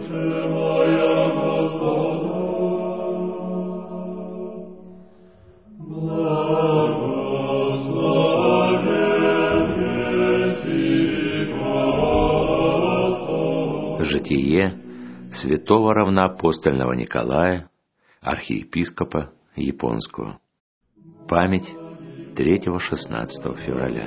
Житие святого равноапостольного Николая, архиепископа Японского. Память 3-16 февраля.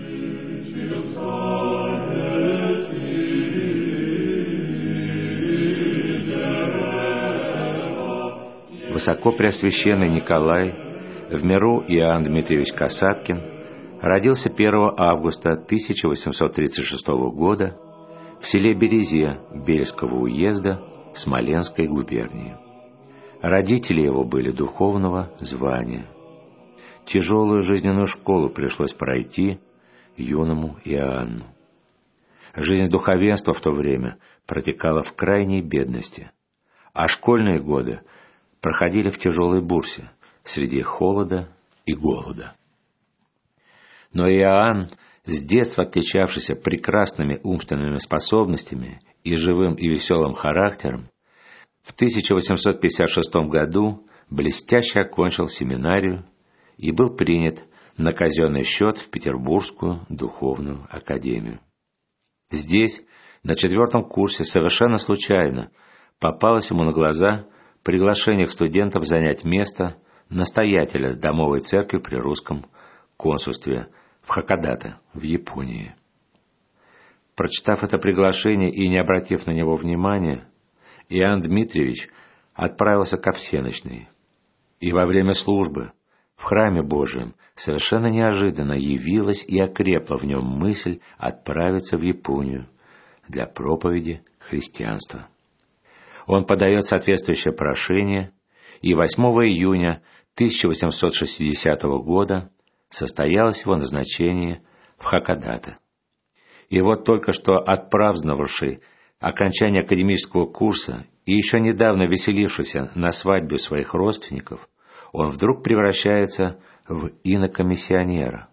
Высокопреосвященный Николай, в миру Иоанн Дмитриевич Касаткин, родился 1 августа 1836 года в селе Березе Бельского уезда Смоленской губернии. Родители его были духовного звания. Тяжелую жизненную школу пришлось пройти юному Иоанну. Жизнь духовенства в то время протекала в крайней бедности, а школьные годы проходили в тяжелой бурсе среди холода и голода. Но Иоанн, с детства отличавшийся прекрасными умственными способностями и живым и веселым характером, в 1856 году блестяще окончил семинарию и был принят на казенный счет в Петербургскую духовную академию. Здесь, на 4 курсе, совершенно случайно попалось ему на глаза приглашение к студентам занять место настоятеля домовой церкви при русском консульстве в Хакодате, в Японии. Прочитав это приглашение и не обратив на него внимания, Иоанн Дмитриевич отправился ко всенощной. И во время службы в храме Божием совершенно неожиданно явилась и окрепла в нем мысль отправиться в Японию для проповеди христианства. Он подает соответствующее прошение, и 8 июня 1860 года состоялось его назначение в Хакодате. И вот только что отпраздновавший окончание академического курса и еще недавно веселившийся на свадьбе у своих родственников, он вдруг превращается в инокомиссионера.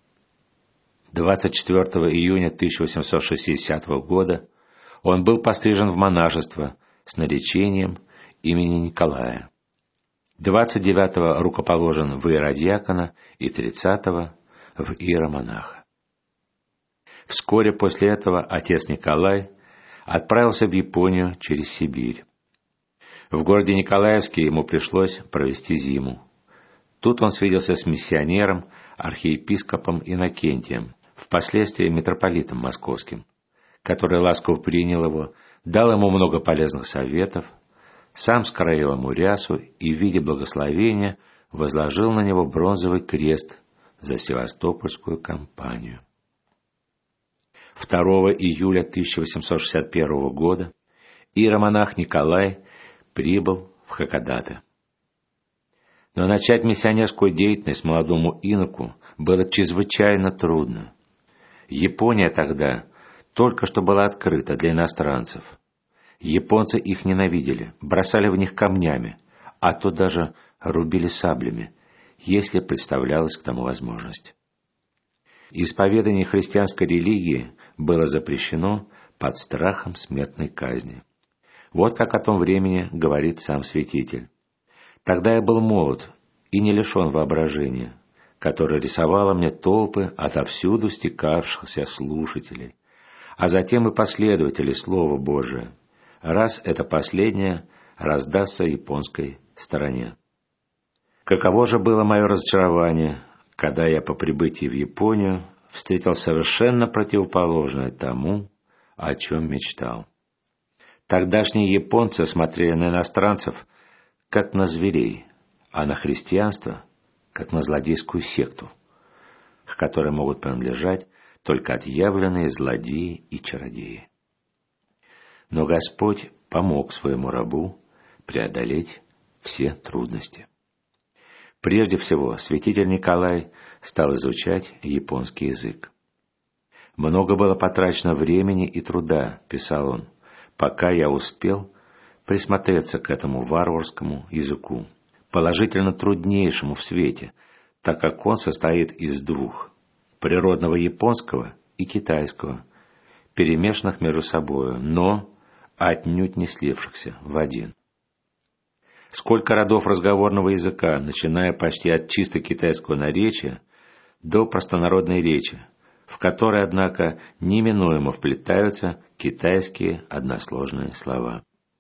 24 июня 1860 года он был пострижен в монашество с наречением имени Николая. 29-го рукоположен в иеродиакона и 30-го в иеромонаха. Вскоре после этого отец Николай отправился в Японию через Сибирь. В городе Николаевске ему пришлось провести зиму. Тут он свиделся с миссионером, архиепископом Иннокентием, впоследствии митрополитом московским, который ласково принял его, дал ему много полезных советов, сам скроил ему рясу и в виде благословения возложил на него бронзовый крест за Севастопольскую кампанию. 2 июля 1861 года иеромонах Николай прибыл в Хакодате. Но начать миссионерскую деятельность молодому иноку было чрезвычайно трудно. Япония тогда только что была открыта для иностранцев. Японцы их ненавидели, бросали в них камнями, а то даже рубили саблями, если представлялась к тому возможность. Исповедание христианской религии было запрещено под страхом смертной казни. Вот как о том времени говорит сам святитель. «Тогда я был молод и не лишен воображения, которое рисовало мне толпы отовсюду стекавшихся слушателей, а затем и последователей Слова Божия, раз это последнее раздастся японской стороне. Каково же было мое разочарование, когда я по прибытии в Японию встретил совершенно противоположное тому, о чем мечтал. Тогдашние японцы смотрели на иностранцев, как на зверей, а на христианство, как на злодейскую секту, к которой могут принадлежать только отъявленные злодеи и чародеи. Но Господь помог своему рабу преодолеть все трудности. Прежде всего, святитель Николай стал изучать японский язык. «Много было потрачено времени и труда, — писал он, — пока я успел присмотреться к этому варварскому языку, положительно труднейшему в свете, так как он состоит из двух — природного японского и китайского, перемешанных между собою, но отнюдь не слившихся в один. Сколько родов разговорного языка, начиная почти от чисто китайского наречия до простонародной речи, в которой, однако, неминуемо вплетаются китайские односложные слова.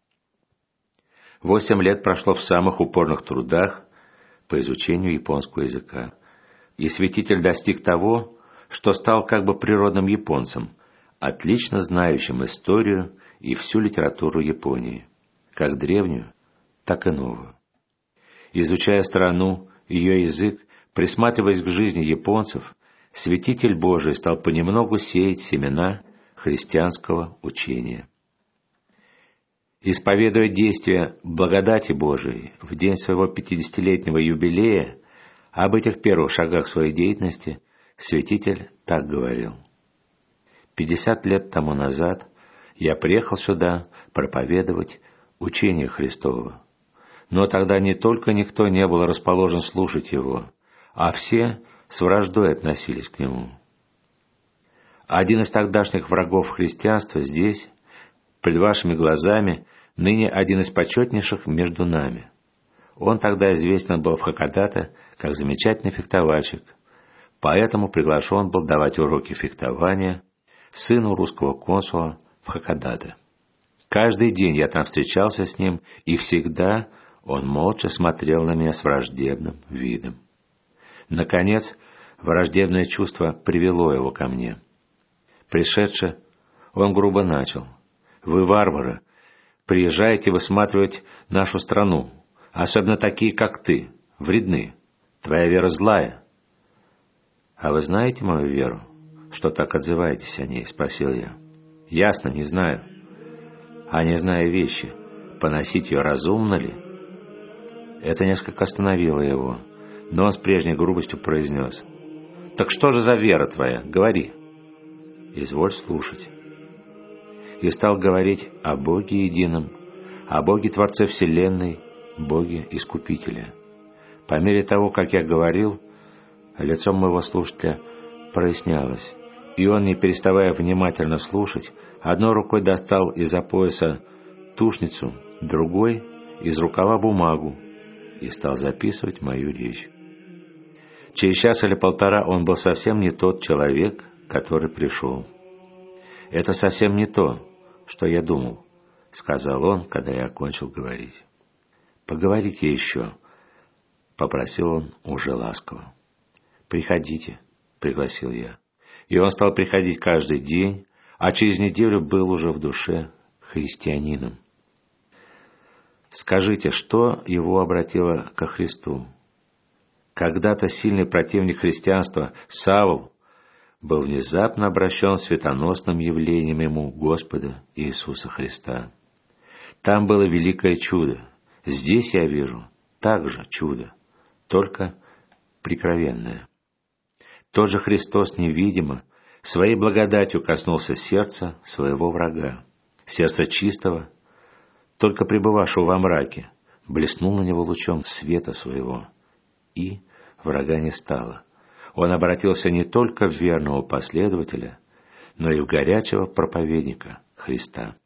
8 лет прошло в самых упорных трудах по изучению японского языка, и святитель достиг того, что стал как бы природным японцем, отлично знающим историю и всю литературу Японии, как древнюю, так и новую. Изучая страну, ее язык, присматриваясь к жизни японцев, святитель Божий стал понемногу сеять семена христианского учения. Исповедуя действия благодати Божией в день своего 50-летнего юбилея, об этих первых шагах своей деятельности святитель так говорил: 50 лет тому назад я приехал сюда проповедовать учение Христово, но тогда не только никто не был расположен слушать его, а все с враждой относились к нему. Один из тогдашних врагов христианства здесь, пред вашими глазами, ныне один из почетнейших между нами. Он тогда известен был в Хоккайдо как замечательный фехтовальщик, поэтому приглашен был давать уроки фехтования сыну русского консула в Хоккайдо. Каждый день я там встречался с ним, и всегда он молча смотрел на меня с враждебным видом. Наконец, враждебное чувство привело его ко мне. Пришедши, он грубо начал: «Вы варвары, приезжаете высматривать нашу страну, особенно такие, как ты, вредны. Твоя вера злая». «А вы знаете мою веру? Что так отзываетесь о ней?» — спросил я. «Ясно, не знаю». «А не зная вещи, поносить ее разумно ли?» Это несколько остановило его, но он с прежней грубостью произнес: «Так что же за вера твоя? Говори». «Изволь слушать». И стал говорить о Боге едином, о Боге Творце Вселенной, Боге Искупителя. По мере того, как я говорил, лицо моего слушателя прояснялось, и он, не переставая внимательно слушать, одной рукой достал из-за пояса тушницу, другой — из рукава бумагу, и стал записывать мою речь. Через час или полтора он был совсем не тот человек, который пришел. «Это совсем не то, что я думал», — сказал он, когда я окончил говорить. «Поговорите еще», — попросил он уже ласково. «Приходите», — пригласил я. И он стал приходить каждый день, а через неделю был уже в душе христианином. Скажите, что его обратило ко Христу? Когда-то сильный противник христианства Савл был внезапно обращен светоносным явлением ему Господа Иисуса Христа. Там было великое чудо. Здесь я вижу также чудо, только прикровенное. Тот же Христос невидимо своей благодатью коснулся сердца своего врага, сердца чистого, только пребывавшего во мраке, блеснул на него лучом света своего, и врага не стало. Он обратился не только в верного последователя, но и в горячего проповедника Христа.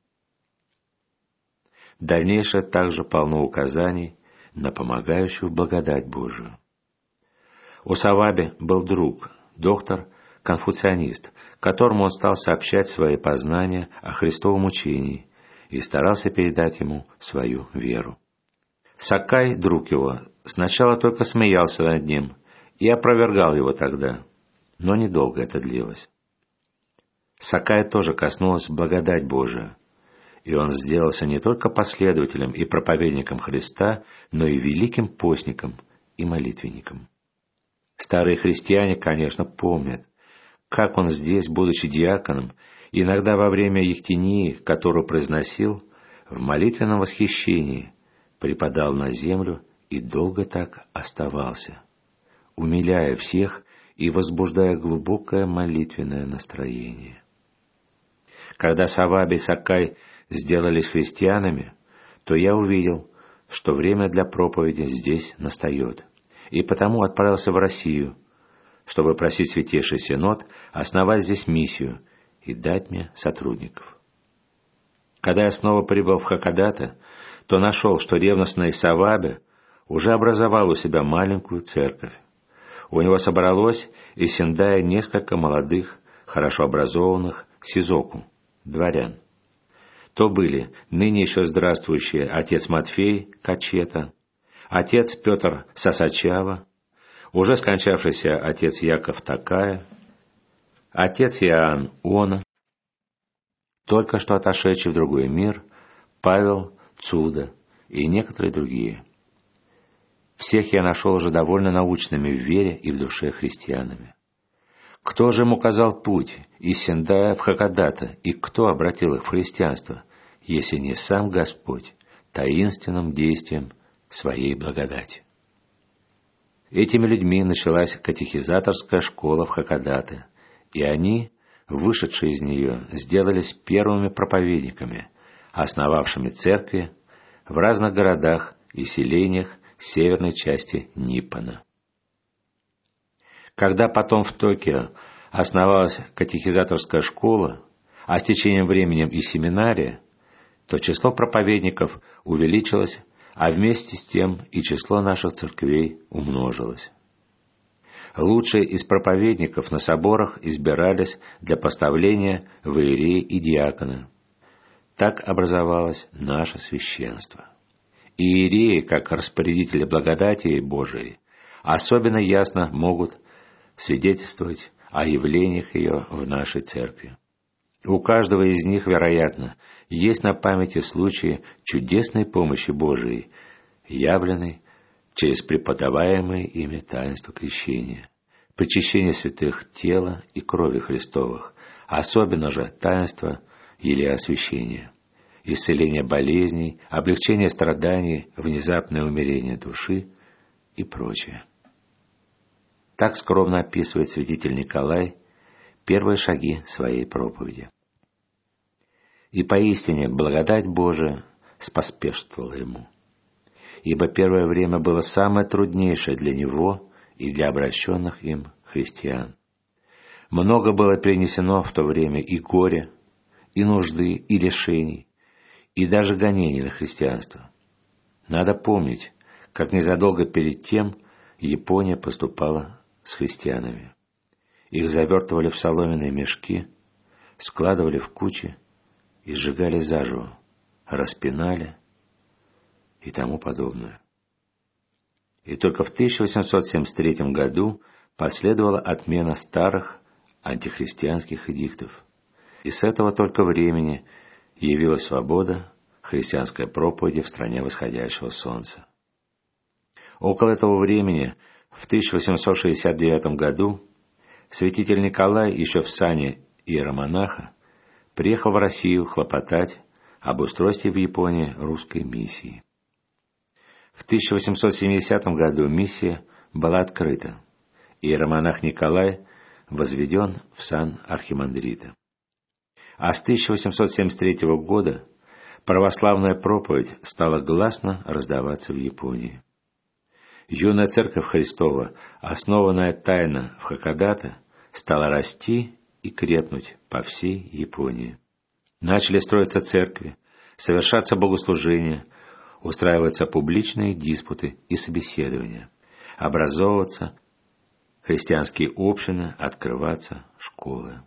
Дальнейшее также полно указаний на помогающую благодать Божию. У Саваби был друг, доктор-конфуцианист, которому он стал сообщать свои познания о Христовом учении и старался передать ему свою веру. Сакай, друг его, сначала только смеялся над ним и опровергал его тогда, но недолго это длилось. Сакая тоже коснулась благодать Божия, и он сделался не только последователем и проповедником Христа, но и великим постником и молитвенником. Старые христиане, конечно, помнят, как он здесь, будучи диаконом, иногда во время ехтении, которую произносил, в молитвенном восхищении припадал на землю и долго так оставался, умиляя всех и возбуждая глубокое молитвенное настроение. Когда Саваби и Сакай сделались христианами, то я увидел, что время для проповеди здесь настает, и потому отправился в Россию, чтобы просить Святейший Синод основать здесь миссию и дать мне сотрудников. Когда я снова прибыл в Хакодате, то нашел, что ревностный Савабе уже образовал у себя маленькую церковь. У него собралось из Сендая несколько молодых, хорошо образованных сизоку, дворян. То были ныне еще здравствующие отец Матфей Качета, отец Петр Сосачава, уже скончавшийся отец Яков Такая, отец Иоанн Она, только что отошедший в другой мир Павел Цуда и некоторые другие. Всех я нашел уже довольно научными в вере и в душе христианами. Кто же им указал путь из Сендая в Хакодате, и кто обратил их в христианство, если не сам Господь таинственным действием своей благодати? Этими людьми началась катехизаторская школа в Хакодате, и они, вышедшие из нее, сделались первыми проповедниками, основавшими церкви в разных городах и селениях северной части Ниппона. Когда потом в Токио основалась катехизаторская школа, а с течением времени и семинария, то число проповедников увеличилось, а вместе с тем и число наших церквей умножилось. Лучшие из проповедников на соборах избирались для поставления в иереи и диаконы. Так образовалось наше священство. Иереи, как распорядители благодати Божией, особенно ясно могут свидетельствовать о явлениях ее в нашей церкви. У каждого из них, вероятно, есть на памяти случаи чудесной помощи Божией, явленной через преподаваемые ими таинство крещения, причащение святых тела и крови Христовых, особенно же таинство елеосвящения, исцеление болезней, облегчение страданий, внезапное умерение души и прочее. Так скромно описывает святитель Николай первые шаги своей проповеди. И поистине благодать Божия споспешствовала ему, ибо первое время было самое труднейшее для него и для обращенных им христиан. Много было перенесено в то время и горя, и нужды, и лишений, и даже гонений на христианство. Надо помнить, как незадолго перед тем Япония поступала с христианами. Их завертывали в соломенные мешки, складывали в кучи и сжигали заживо, распинали и тому подобное. И только в 1873 году последовала отмена старых антихристианских эдиктов, и с этого только времени явилась свобода христианской проповеди в стране восходящего солнца. Около этого времени, в 1869 году, святитель Николай еще в сане иеромонаха приехал в Россию хлопотать об устройстве в Японии русской миссии. В 1870 году миссия была открыта, и иеромонах Николай возведен в сан архимандрита. А с 1873 года православная проповедь стала гласно раздаваться в Японии. Юная церковь Христова, основанная тайно в Хакодате, стала расти и крепнуть по всей Японии. Начали строиться церкви, совершаться богослужения, устраиваться публичные диспуты и собеседования, образовываться христианские общины, открываться школы.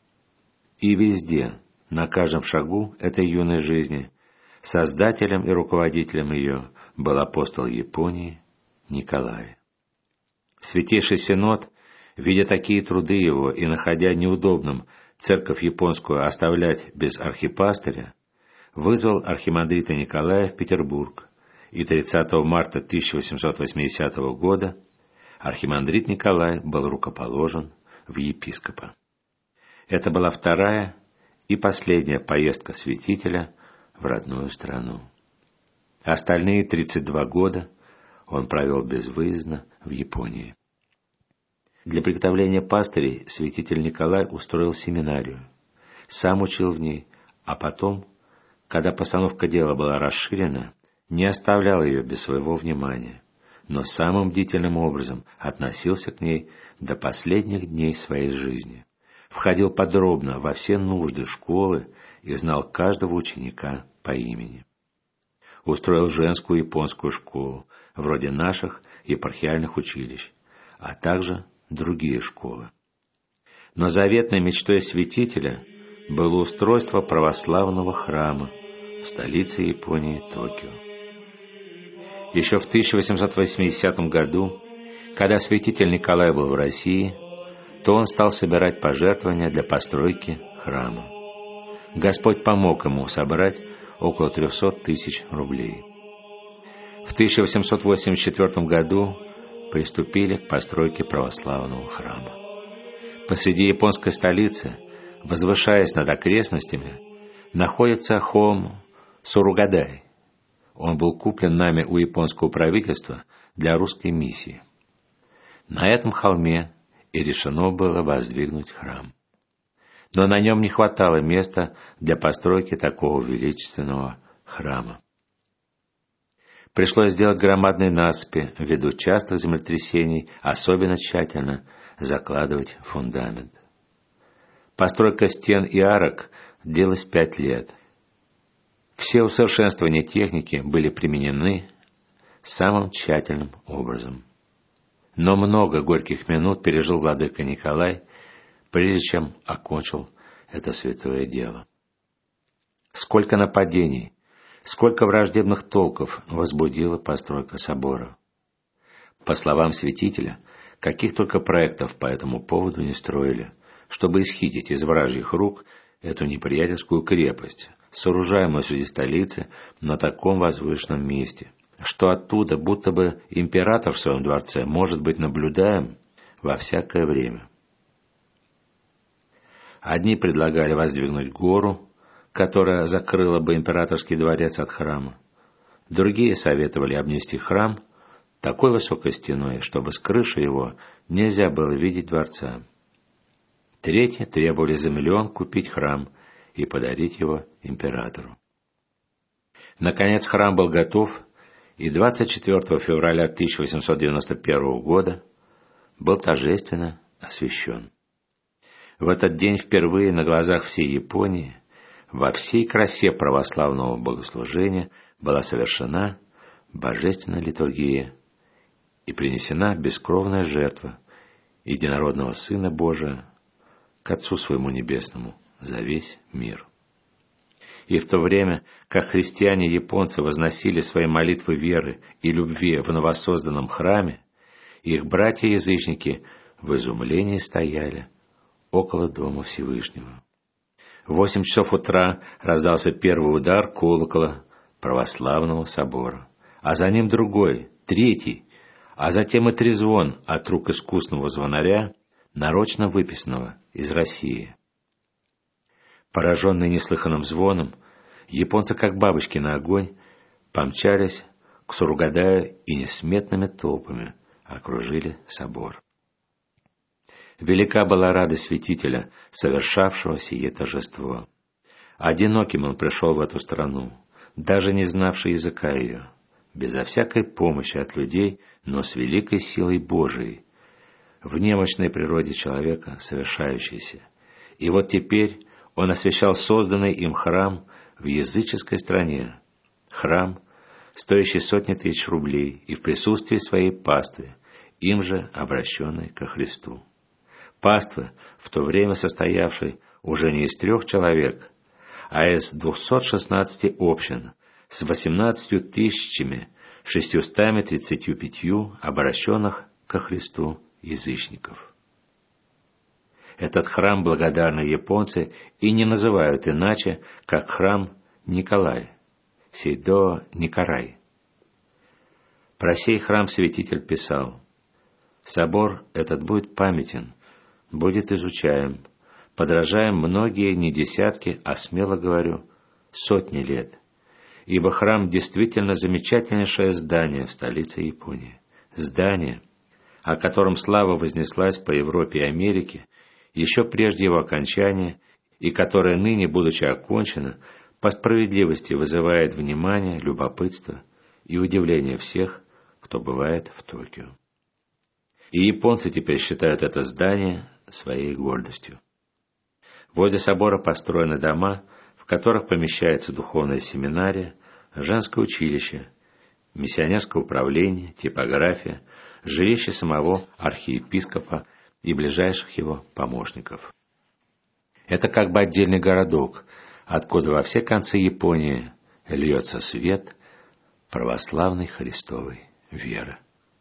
И везде, на каждом шагу этой юной жизни, создателем и руководителем ее был апостол Японии Николай. Святейший Синод, видя такие труды его и находя неудобным церковь японскую оставлять без архипастыря, вызвал архимандрита Николая в Петербург, и 30 марта 1880 года архимандрит Николай был рукоположен в епископа. Это была вторая и последняя поездка святителя в родную страну. Остальные 32 года он провел безвыездно в Японии. Для приготовления пастырей святитель Николай устроил семинарию. Сам учил в ней, а потом, когда постановка дела была расширена, не оставлял ее без своего внимания, но самым бдительным образом относился к ней до последних дней своей жизни. Входил подробно во все нужды школы и знал каждого ученика по имени. Устроил женскую японскую школу, вроде наших епархиальных училищ, а также другие школы. Но заветной мечтой святителя было устройство православного храма в столице Японии Токио. Еще в 1880 году, когда святитель Николай был в России, то он стал собирать пожертвования для постройки храма. Господь помог ему собрать около 300 тысяч рублей. В 1884 году приступили к постройке православного храма. Посреди японской столицы, возвышаясь над окрестностями, находится холм Суругадай. Он был куплен нами у японского правительства для русской миссии. На этом холме и решено было воздвигнуть храм. Но на нем не хватало места для постройки такого величественного храма. Пришлось сделать громадные насыпи, ввиду частых землетрясений, особенно тщательно закладывать фундамент. Постройка стен и арок длилась 5 лет. Все усовершенствования техники были применены самым тщательным образом. Но много горьких минут пережил владыка Николай, прежде чем окончил это святое дело. Сколько нападений, сколько враждебных толков возбудила постройка собора. По словам святителя, каких только проектов по этому поводу не строили, чтобы исхитрить из вражьих рук эту неприятельскую крепость, сооружаемую среди столицы на таком возвышенном месте, что оттуда будто бы император в своем дворце может быть наблюдаем во всякое время. Одни предлагали воздвигнуть гору, которая закрыла бы императорский дворец от храма. Другие советовали обнести храм такой высокой стеной, чтобы с крыши его нельзя было видеть дворца. Третьи требовали за миллион купить храм и подарить его императору. Наконец храм был готов, и 24 февраля 1891 года был торжественно освящен. В этот день впервые на глазах всей Японии во всей красе православного богослужения была совершена божественная литургия и принесена бескровная жертва единородного Сына Божия к Отцу Своему Небесному за весь мир. И в то время, как христиане-японцы возносили свои молитвы веры и любви в новосозданном храме, их братья-язычники в изумлении стояли около дома Всевышнего. В 8 часов утра раздался первый удар колокола православного собора, а за ним другой, третий, а затем и трезвон от рук искусного звонаря, нарочно выписанного из России. Пораженные неслыханным звоном, японцы, как бабочки на огонь, помчались к Суругадаю и несметными толпами окружили собор. Велика была радость святителя, совершавшего сие торжество. Одиноким он пришел в эту страну, даже не знавший языка ее, безо всякой помощи от людей, но с великой силой Божией, в немощной природе человека совершающейся. И вот теперь он освящал созданный им храм в языческой стране, храм, стоящий сотни тысяч рублей, и в присутствии своей паствы, им же обращенной ко Христу. Паствы, в то время состоявшей уже не из 3 человек, а из 216 общин, с 18 635 обращенных ко Христу язычников. Этот храм благодарные японцы и не называют иначе, как храм Николай, Сейдо Никарай. Про сей храм святитель писал: «Собор этот будет памятен, будет изучаем, подражаем многие не десятки, а смело говорю, сотни лет, ибо храм действительно замечательнейшее здание в столице Японии, здание, о котором слава вознеслась по Европе и Америке еще прежде его окончания, и которое ныне, будучи окончено, по справедливости вызывает внимание, любопытство и удивление всех, кто бывает в Токио. И японцы теперь считают это здание своей гордостью. Возле собора построены дома, в в которых помещается духовная семинария, женское училище, миссионерское управление, типография, жилище самого архиепископа и ближайших его помощников. Это как бы отдельный городок, откуда во все концы Японии льется свет православной Христовой веры.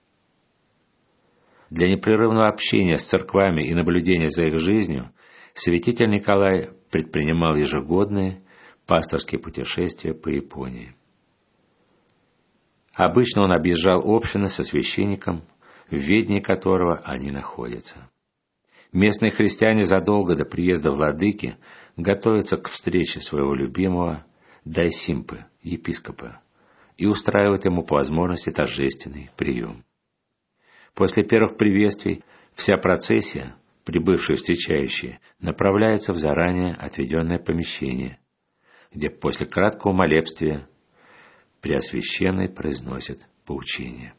Для непрерывного общения с церквами и наблюдения за их жизнью святитель Николай предпринимал ежегодные пасторские путешествия по Японии. Обычно он объезжал общины со священником, в ведении которого они находятся. Местные христиане задолго до приезда владыки готовятся к встрече своего любимого дайсимпы, епископа, и устраивают ему по возможности торжественный прием. После первых приветствий вся процессия, прибывшие встречающие, направляется в заранее отведенное помещение, где после краткого молебствия Преосвященный произносит поучение.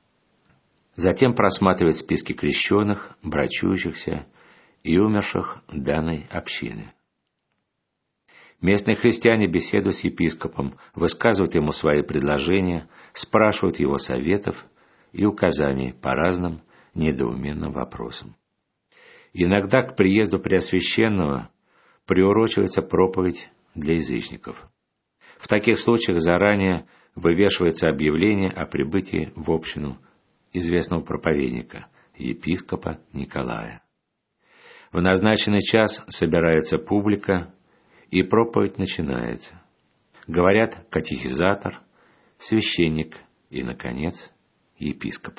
Затем просматривает списки крещенных, брачующихся и умерших данной общины. Местные христиане беседуют с епископом, высказывают ему свои предложения, спрашивают его советов и указаний по разным недоуменным вопросам. Иногда к приезду Преосвященного приурочивается проповедь для язычников. В таких случаях заранее вывешивается объявление о прибытии в общину известного проповедника, епископа Николая. В назначенный час собирается публика, и проповедь начинается. Говорят катехизатор, священник и, наконец, епископ.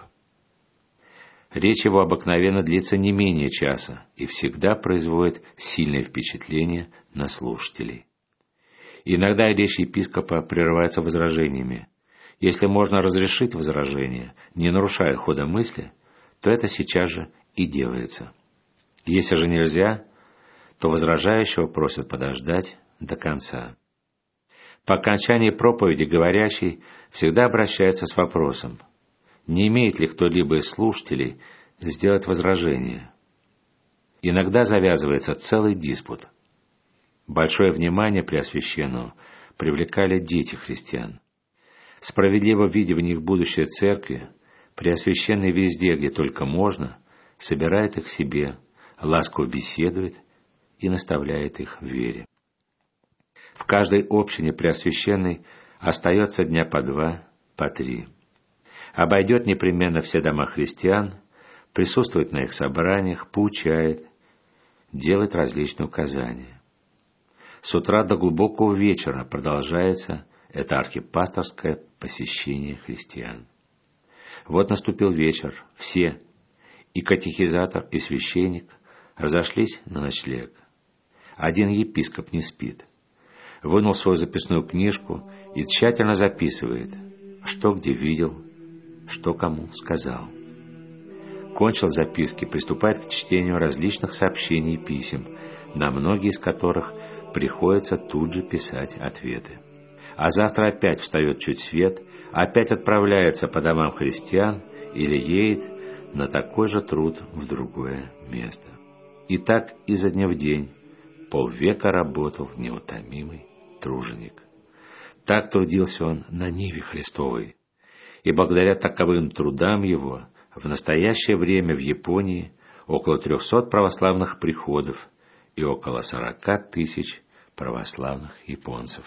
Речь его обыкновенно длится не менее часа и всегда производит сильное впечатление на слушателей. Иногда речь епископа прерывается возражениями. Если можно разрешить возражение, не нарушая хода мысли, то это сейчас же и делается. Если же нельзя, то возражающего просят подождать до конца. По окончании проповеди говорящий всегда обращается с вопросом: не имеет ли кто-либо из слушателей сделать возражение? Иногда завязывается целый диспут. Большое внимание Преосвященного привлекали дети христиан. Справедливо видя в них будущее церкви, Преосвященный везде, где только можно, собирает их к себе, ласково беседует и наставляет их в вере. В каждой общине Преосвященный остается дня по 2, по 3. Обойдет непременно все дома христиан, присутствует на их собраниях, поучает, делает различные указания. С утра до глубокого вечера продолжается это архипасторское посещение христиан. Вот наступил вечер, все, и катехизатор, и священник, разошлись на ночлег. Один епископ не спит. Вынул свою записную книжку и тщательно записывает, что где видел, что кому сказал. Кончил записки, приступает к чтению различных сообщений и писем, на многие из которых приходится тут же писать ответы. А завтра опять встает чуть свет, опять отправляется по домам христиан или едет на такой же труд в другое место. И так изо дня в день полвека работал неутомимый труженик. Так трудился он на ниве Христовой. И благодаря таковым трудам его в настоящее время в Японии около 300 православных приходов и около 40 тысяч православных японцев.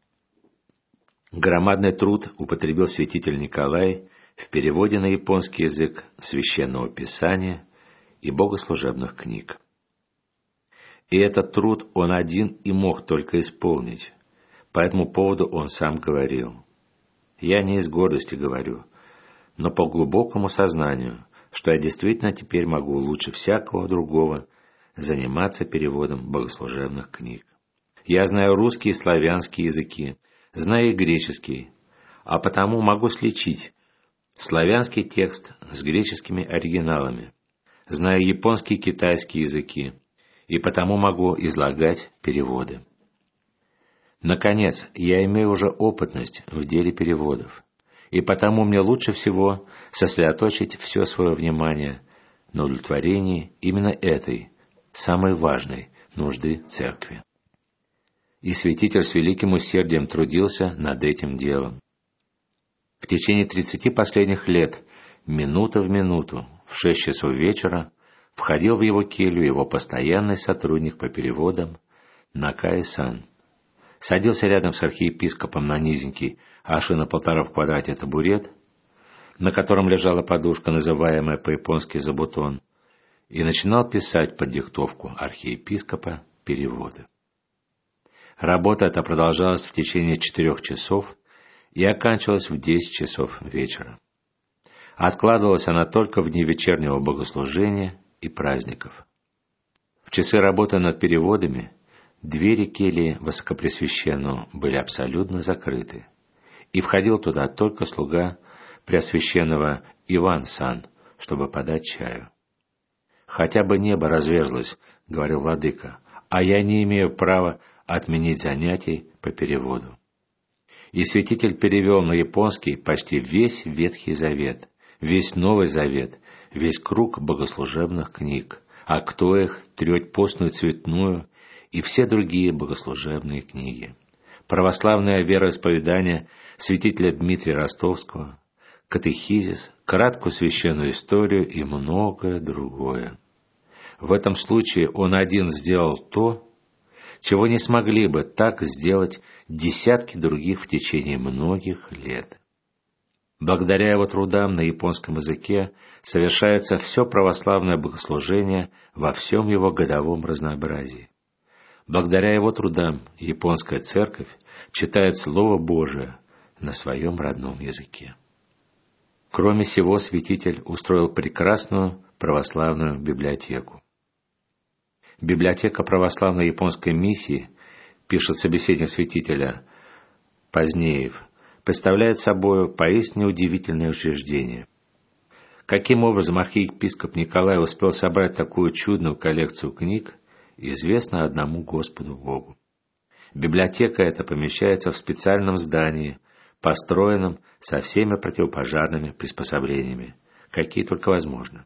Громадный труд употребил святитель Николай в переводе на японский язык Священного Писания и богослужебных книг. И этот труд он один и мог только исполнить. По этому поводу он сам говорил: «Я не из гордости говорю, но по глубокому сознанию, что я действительно теперь могу лучше всякого другого заниматься переводом богослужебных книг. Я знаю русский и славянский языки, знаю и греческий, а потому могу сличить славянский текст с греческими оригиналами, знаю японский и китайский языки, и потому могу излагать переводы. Наконец, я имею уже опытность в деле переводов, и потому мне лучше всего сосредоточить все свое внимание на удовлетворении именно этой, самой важной нужды церкви. и святитель с великим усердием трудился над этим делом. В течение 30 последних лет, минута в минуту, в 6 часов вечера, входил в его келью его постоянный сотрудник по переводам Накай-сан. Садился рядом с архиепископом на низенький, аж на 1,5 в квадрате табурет, на котором лежала подушка, называемая по-японски забутон, и начинал писать под диктовку архиепископа переводы. Работа эта продолжалась в течение 4 часов и оканчивалась в 10 часов вечера. Откладывалась она только в дни вечернего богослужения и праздников. В часы работы над переводами двери кельи Высокопреосвященного были абсолютно закрыты, и входил туда только слуга Преосвященного Иван-сан, чтобы подать чаю. «Хотя бы небо разверзлось, — говорил владыка, — а я не имею права отменить занятий по переводу». И святитель перевел на японский почти весь Ветхий Завет, весь Новый Завет, весь круг богослужебных книг, а кто их, Треть постную цветную и все другие богослужебные книги, православное вероисповедание святителя Дмитрия Ростовского, катехизис, краткую священную историю и многое другое. В этом случае он один сделал то, чего не смогли бы так сделать десятки других в течение многих лет. Благодаря его трудам на японском языке совершается все православное богослужение во всем его годовом разнообразии. Благодаря его трудам японская церковь читает Слово Божие на своем родном языке. Кроме сего, святитель устроил прекрасную православную библиотеку. Библиотека православной японской миссии, пишет собеседник святителя Позднеев, представляет собой поистине удивительное учреждение. Каким образом архиепископ Николай успел собрать такую чудную коллекцию книг, известно одному Господу Богу. Библиотека эта помещается в специальном здании, построенном со всеми противопожарными приспособлениями, какие только возможно.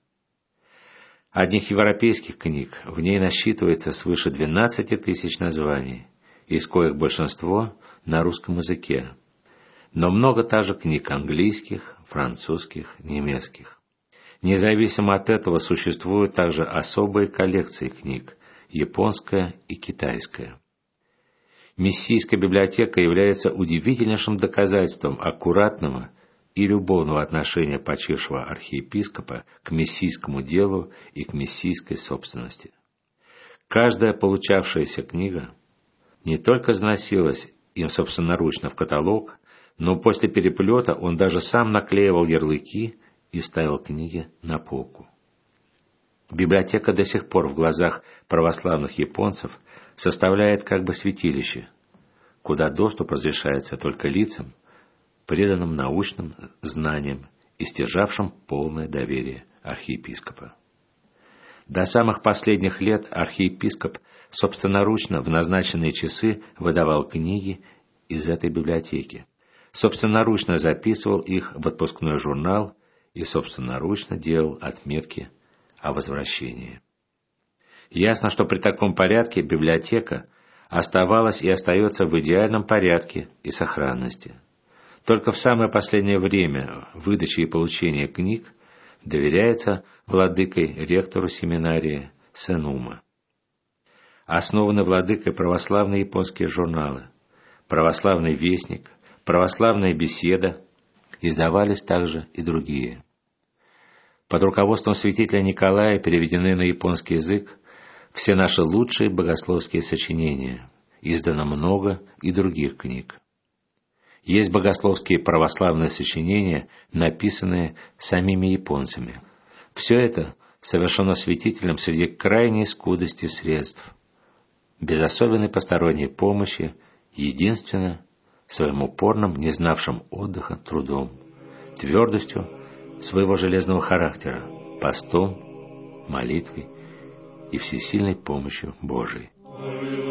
Одних европейских книг в ней насчитывается свыше 12 тысяч названий, из коих большинство на русском языке, но много также книг английских, французских, немецких. Независимо от этого существуют также особые коллекции книг, японская и китайская. Мессийская библиотека является удивительнейшим доказательством аккуратного и любовного отношения почившего архиепископа к мессийскому делу и к мессийской собственности. Каждая получавшаяся книга не только заносилась им собственноручно в каталог, но после переплета он даже сам наклеивал ярлыки и ставил книги на полку. Библиотека до сих пор в глазах православных японцев составляет как бы святилище, куда доступ разрешается только лицам, преданным научным знаниям и стяжавшим полное доверие архиепископа. До самых последних лет архиепископ собственноручно в назначенные часы выдавал книги из этой библиотеки, собственноручно записывал их в отпускной журнал и собственноручно делал отметки о возвращении. Ясно, что при таком порядке библиотека оставалась и остается в идеальном порядке и сохранности. Только в самое последнее время выдача и получение книг доверяется владыкой ректору семинарии Сенума. Основаны владыкой православные японские журналы, православный вестник, православная беседа, издавались также и другие. Под руководством святителя Николая переведены на японский язык все наши лучшие богословские сочинения, издано много и других книг. Есть богословские православные сочинения, написанные самими японцами. Все это совершено святителем среди крайней скудости средств, без особенной посторонней помощи, единственно своим упорным, не знавшим отдыха трудом, твердостью своего железного характера, постом, молитвой и всесильной помощью Божией.